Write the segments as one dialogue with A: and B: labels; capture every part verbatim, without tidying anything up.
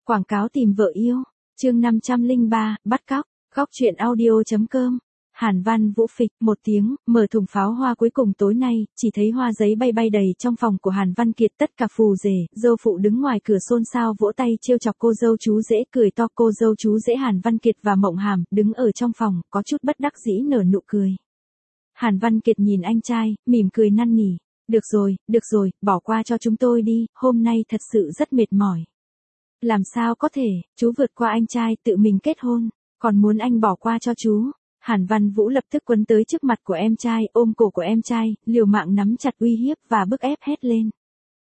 A: Quảng cáo tìm vợ yêu. Chương năm trăm lẻ ba, bắt cóc. Góc truyện audio.com. Hàn Văn Vũ phịch một tiếng, mở thùng pháo hoa cuối cùng tối nay, chỉ thấy hoa giấy bay bay đầy trong phòng của Hàn Văn Kiệt, tất cả phù rể, dâu phụ đứng ngoài cửa xôn xao vỗ tay trêu chọc cô dâu chú rể, cười to. Cô dâu chú rể Hàn Văn Kiệt và Mộng Hàm đứng ở trong phòng, có chút bất đắc dĩ nở nụ cười. Hàn Văn Kiệt nhìn anh trai, mỉm cười năn nỉ, "Được rồi, được rồi, bỏ qua cho chúng tôi đi, hôm nay thật sự rất mệt mỏi." "Làm sao có thể, chú vượt qua anh trai tự mình kết hôn, còn muốn anh bỏ qua cho chú." Hàn Văn Vũ lập tức quấn tới trước mặt của em trai, ôm cổ của em trai, liều mạng nắm chặt uy hiếp và bức ép hét lên.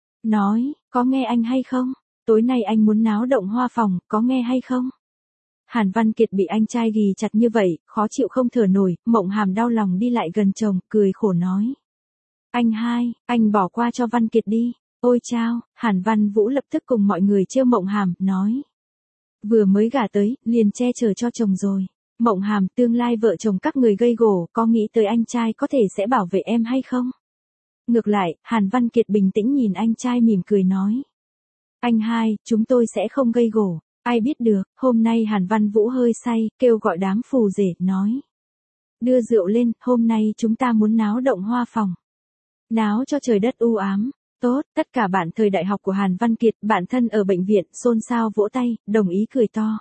A: Nói, "Có nghe anh hay không? Tối nay anh muốn náo động hoa phòng, có nghe hay không?" Hàn Văn Kiệt bị anh trai ghì chặt như vậy, khó chịu không thở nổi. Mộng Hàm đau lòng đi lại gần chồng, cười khổ nói. "Anh hai, anh bỏ qua cho Văn Kiệt đi." "Ôi chao." Hàn Văn Vũ lập tức cùng mọi người trêu Mộng Hàm, nói. Vừa mới gả tới, liền che chở cho chồng rồi. "Mộng Hàm, tương lai vợ chồng các người gây gổ, có nghĩ tới anh trai có thể sẽ bảo vệ em hay không?" Ngược lại, Hàn Văn Kiệt bình tĩnh nhìn anh trai mỉm cười nói. "Anh hai, chúng tôi sẽ không gây gổ." Ai biết được, hôm nay Hàn Văn Vũ hơi say, kêu gọi đám phù rể, nói. "Đưa rượu lên, hôm nay chúng ta muốn náo động hoa phòng. Náo cho trời đất u ám." "Tốt." Tất cả bạn thời đại học của Hàn Văn Kiệt, bạn thân ở bệnh viện, xôn xao vỗ tay, đồng ý cười to.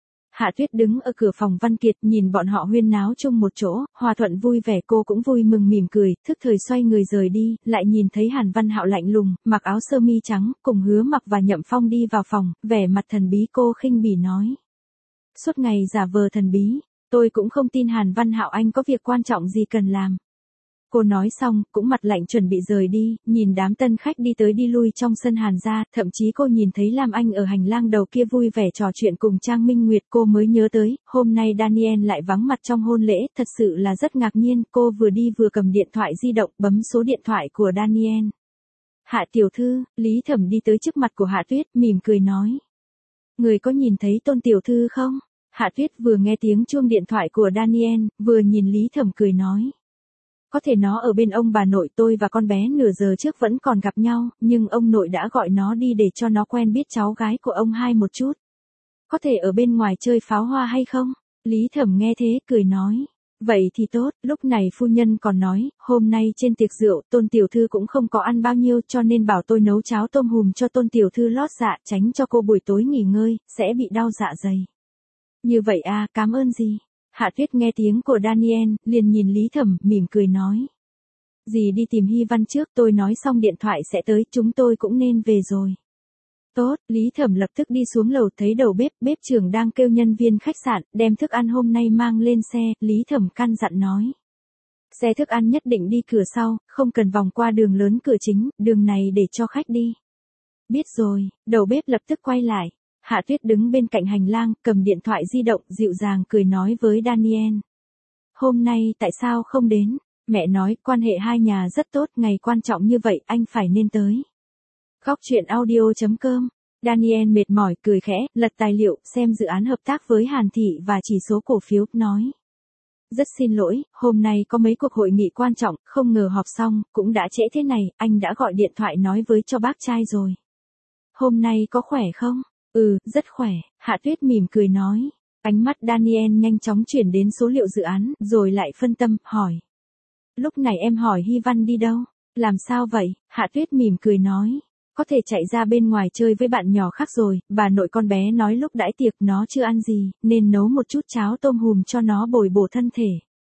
A: Hạ Tuyết đứng ở cửa phòng Văn Kiệt, nhìn bọn họ huyên náo chung một chỗ, hòa thuận vui vẻ. Cô cũng vui mừng mỉm cười, thức thời xoay người rời đi, lại nhìn thấy Hàn Văn Hạo lạnh lùng, mặc áo sơ mi trắng, cùng Hứa Mặc và Nhậm Phong đi vào phòng, vẻ mặt thần bí. Cô khinh bỉ nói. Suốt ngày giả vờ thần bí, tôi cũng không tin Hàn Văn Hạo anh có việc quan trọng gì cần làm. Cô nói xong, cũng mặt lạnh chuẩn bị rời đi, nhìn đám tân khách đi tới đi lui trong sân Hàn gia, thậm chí cô nhìn thấy Lam Anh ở hành lang đầu kia vui vẻ trò chuyện cùng Trang Minh Nguyệt. Cô mới nhớ tới, hôm nay Daniel lại vắng mặt trong hôn lễ, thật sự là rất ngạc nhiên. Cô vừa đi vừa cầm điện thoại di động, bấm số điện thoại của Daniel. "Hạ tiểu thư." Lý Thẩm đi tới trước mặt của Hạ Tuyết, mỉm cười nói. "Người có nhìn thấy Tôn tiểu thư không?" Hạ Tuyết vừa nghe tiếng chuông điện thoại của Daniel, vừa nhìn Lý Thẩm cười nói. "Có thể nó ở bên ông bà nội tôi và con bé nửa giờ trước vẫn còn gặp nhau, nhưng ông nội đã gọi nó đi để cho nó quen biết cháu gái của ông hai một chút. Có thể ở bên ngoài chơi pháo hoa hay không?" Lý Thẩm nghe thế, cười nói. "Vậy thì tốt." Lúc này phu nhân còn nói, "Hôm nay trên tiệc rượu, Tôn tiểu thư cũng không có ăn bao nhiêu, cho nên bảo tôi nấu cháo tôm hùm cho Tôn tiểu thư lót dạ, tránh cho cô buổi tối nghỉ ngơi, sẽ bị đau dạ dày." "Như vậy à, cảm ơn gì?" Hạ Tuyết nghe tiếng của Daniel, liền nhìn Lý Thẩm, mỉm cười nói. "Dì đi tìm Hy Văn trước, tôi nói xong điện thoại sẽ tới, chúng tôi cũng nên về rồi." "Tốt." Lý Thẩm lập tức đi xuống lầu, thấy đầu bếp, bếp trưởng đang kêu nhân viên khách sạn, đem thức ăn hôm nay mang lên xe. Lý Thẩm căn dặn nói. "Xe thức ăn nhất định đi cửa sau, không cần vòng qua đường lớn cửa chính, đường này để cho khách đi." "Biết rồi." Đầu bếp lập tức quay lại. Hạ Tuyết đứng bên cạnh hành lang, cầm điện thoại di động, dịu dàng cười nói với Daniel. "Hôm nay tại sao không đến? Mẹ nói, quan hệ hai nhà rất tốt, ngày quan trọng như vậy, anh phải nên tới." Góc truyện audio.com. Daniel mệt mỏi, cười khẽ, lật tài liệu, xem dự án hợp tác với Hàn Thị và chỉ số cổ phiếu, nói. "Rất xin lỗi, hôm nay có mấy cuộc hội nghị quan trọng, không ngờ họp xong, cũng đã trễ thế này, anh đã gọi điện thoại nói với cho bác trai rồi." "Hôm nay có khỏe không?" "Ừ, rất khỏe." Hạ Tuyết mỉm cười nói. Ánh mắt Daniel nhanh chóng chuyển đến số liệu dự án, rồi lại phân tâm, hỏi. "Lúc này em hỏi Hy Văn đi đâu? Làm sao vậy?" Hạ Tuyết mỉm cười nói. "Có thể chạy ra bên ngoài chơi với bạn nhỏ khác rồi, bà nội con bé nói lúc đãi tiệc nó chưa ăn gì, nên nấu một chút cháo tôm hùm cho nó bồi bổ thân thể."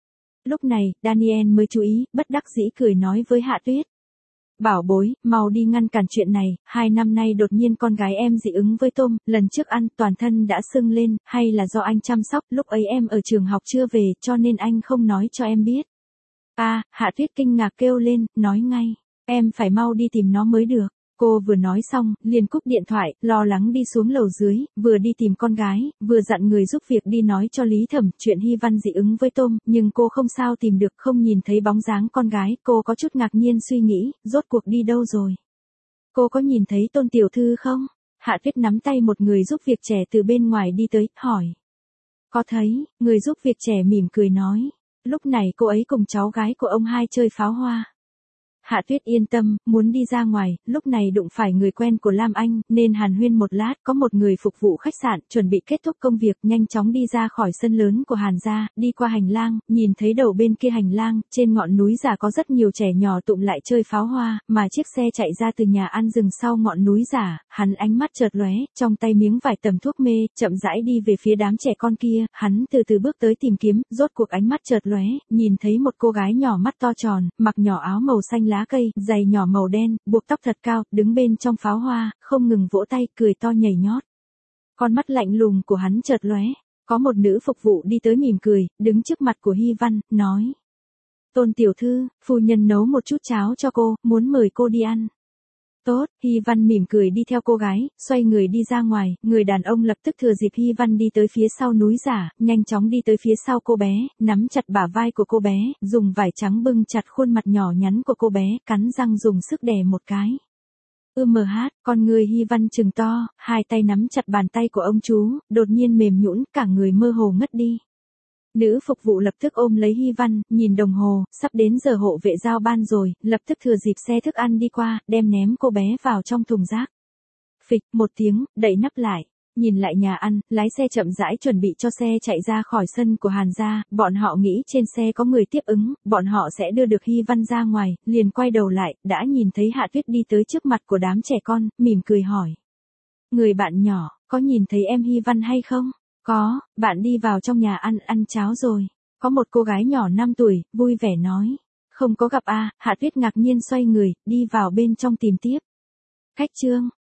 A: Lúc này, Daniel mới chú ý, bất đắc dĩ cười nói với Hạ Tuyết. "Bảo bối, mau đi ngăn cản chuyện này, hai năm nay đột nhiên con gái em dị ứng với tôm, lần trước ăn toàn thân đã sưng lên, hay là do anh chăm sóc, lúc ấy em ở trường học chưa về, cho nên anh không nói cho em biết." "À." Hạ Tuyết kinh ngạc kêu lên, nói ngay, "Em phải mau đi tìm nó mới được." Cô vừa nói xong, liền cúp điện thoại, lo lắng đi xuống lầu dưới, vừa đi tìm con gái, vừa dặn người giúp việc đi nói cho Lý Thẩm chuyện Hy Văn dị ứng với tôm, nhưng cô không sao tìm được, không nhìn thấy bóng dáng con gái. Cô có chút ngạc nhiên suy nghĩ, rốt cuộc đi đâu rồi? "Cô có nhìn thấy Tôn tiểu thư không?" Hạ Tuyết nắm tay một người giúp việc trẻ từ bên ngoài đi tới, hỏi. "Có thấy." Người giúp việc trẻ mỉm cười nói. "Lúc này cô ấy cùng cháu gái của ông hai chơi pháo hoa." Hạ Tuyết yên tâm, muốn đi ra ngoài, lúc này đụng phải người quen của Lam Anh, nên hàn huyên một lát, có một người phục vụ khách sạn, chuẩn bị kết thúc công việc, nhanh chóng đi ra khỏi sân lớn của Hàn gia, đi qua hành lang, nhìn thấy đầu bên kia hành lang, trên ngọn núi giả có rất nhiều trẻ nhỏ tụm lại chơi pháo hoa, mà chiếc xe chạy ra từ nhà ăn dừng sau ngọn núi giả, hắn ánh mắt chợt lóe, trong tay miếng vải tẩm thuốc mê, chậm rãi đi về phía đám trẻ con kia, hắn từ từ bước tới tìm kiếm, rốt cuộc ánh mắt chợt lóe, nhìn thấy một cô gái nhỏ mắt to tròn, mặc nhỏ áo màu xanh lá cây, giày nhỏ màu đen, buộc tóc thật cao, đứng bên trong pháo hoa, không ngừng vỗ tay, cười to nhảy nhót. Con mắt lạnh lùng của hắn chợt lóe, có một nữ phục vụ đi tới mỉm cười, đứng trước mặt của Hy Văn, nói: Tôn tiểu thư, phu nhân nấu một chút cháo cho cô, muốn mời cô đi ăn. Tốt, Hy Văn mỉm cười đi theo cô gái, xoay người đi ra ngoài, người đàn ông lập tức thừa dịp Hy Văn đi tới phía sau núi giả, nhanh chóng đi tới phía sau cô bé, nắm chặt bả vai của cô bé, dùng vải trắng bưng chặt khuôn mặt nhỏ nhắn của cô bé, cắn răng dùng sức đè một cái. Ưm mờ hát, con người Hy Văn trừng to, hai tay nắm chặt bàn tay của ông chú, đột nhiên mềm nhũn, cả người mơ hồ ngất đi. Nữ phục vụ lập tức ôm lấy Hy Văn, nhìn đồng hồ, sắp đến giờ hộ vệ giao ban rồi, lập tức thừa dịp xe thức ăn đi qua, đem ném cô bé vào trong thùng rác. Phịch, một tiếng, đậy nắp lại. Nhìn lại nhà ăn, lái xe chậm rãi chuẩn bị cho xe chạy ra khỏi sân của Hàn gia, bọn họ nghĩ trên xe có người tiếp ứng, bọn họ sẽ đưa được Hy Văn ra ngoài, liền quay đầu lại, đã nhìn thấy Hạ Tuyết đi tới trước mặt của đám trẻ con, mỉm cười hỏi. Người bạn nhỏ, có nhìn thấy em Hy Văn hay không? Có, bạn đi vào trong nhà ăn, ăn cháo rồi. Có một cô gái nhỏ năm tuổi, vui vẻ nói. Không có gặp a. Hạ Tuyết ngạc nhiên xoay người, đi vào bên trong tìm tiếp. Khách trương.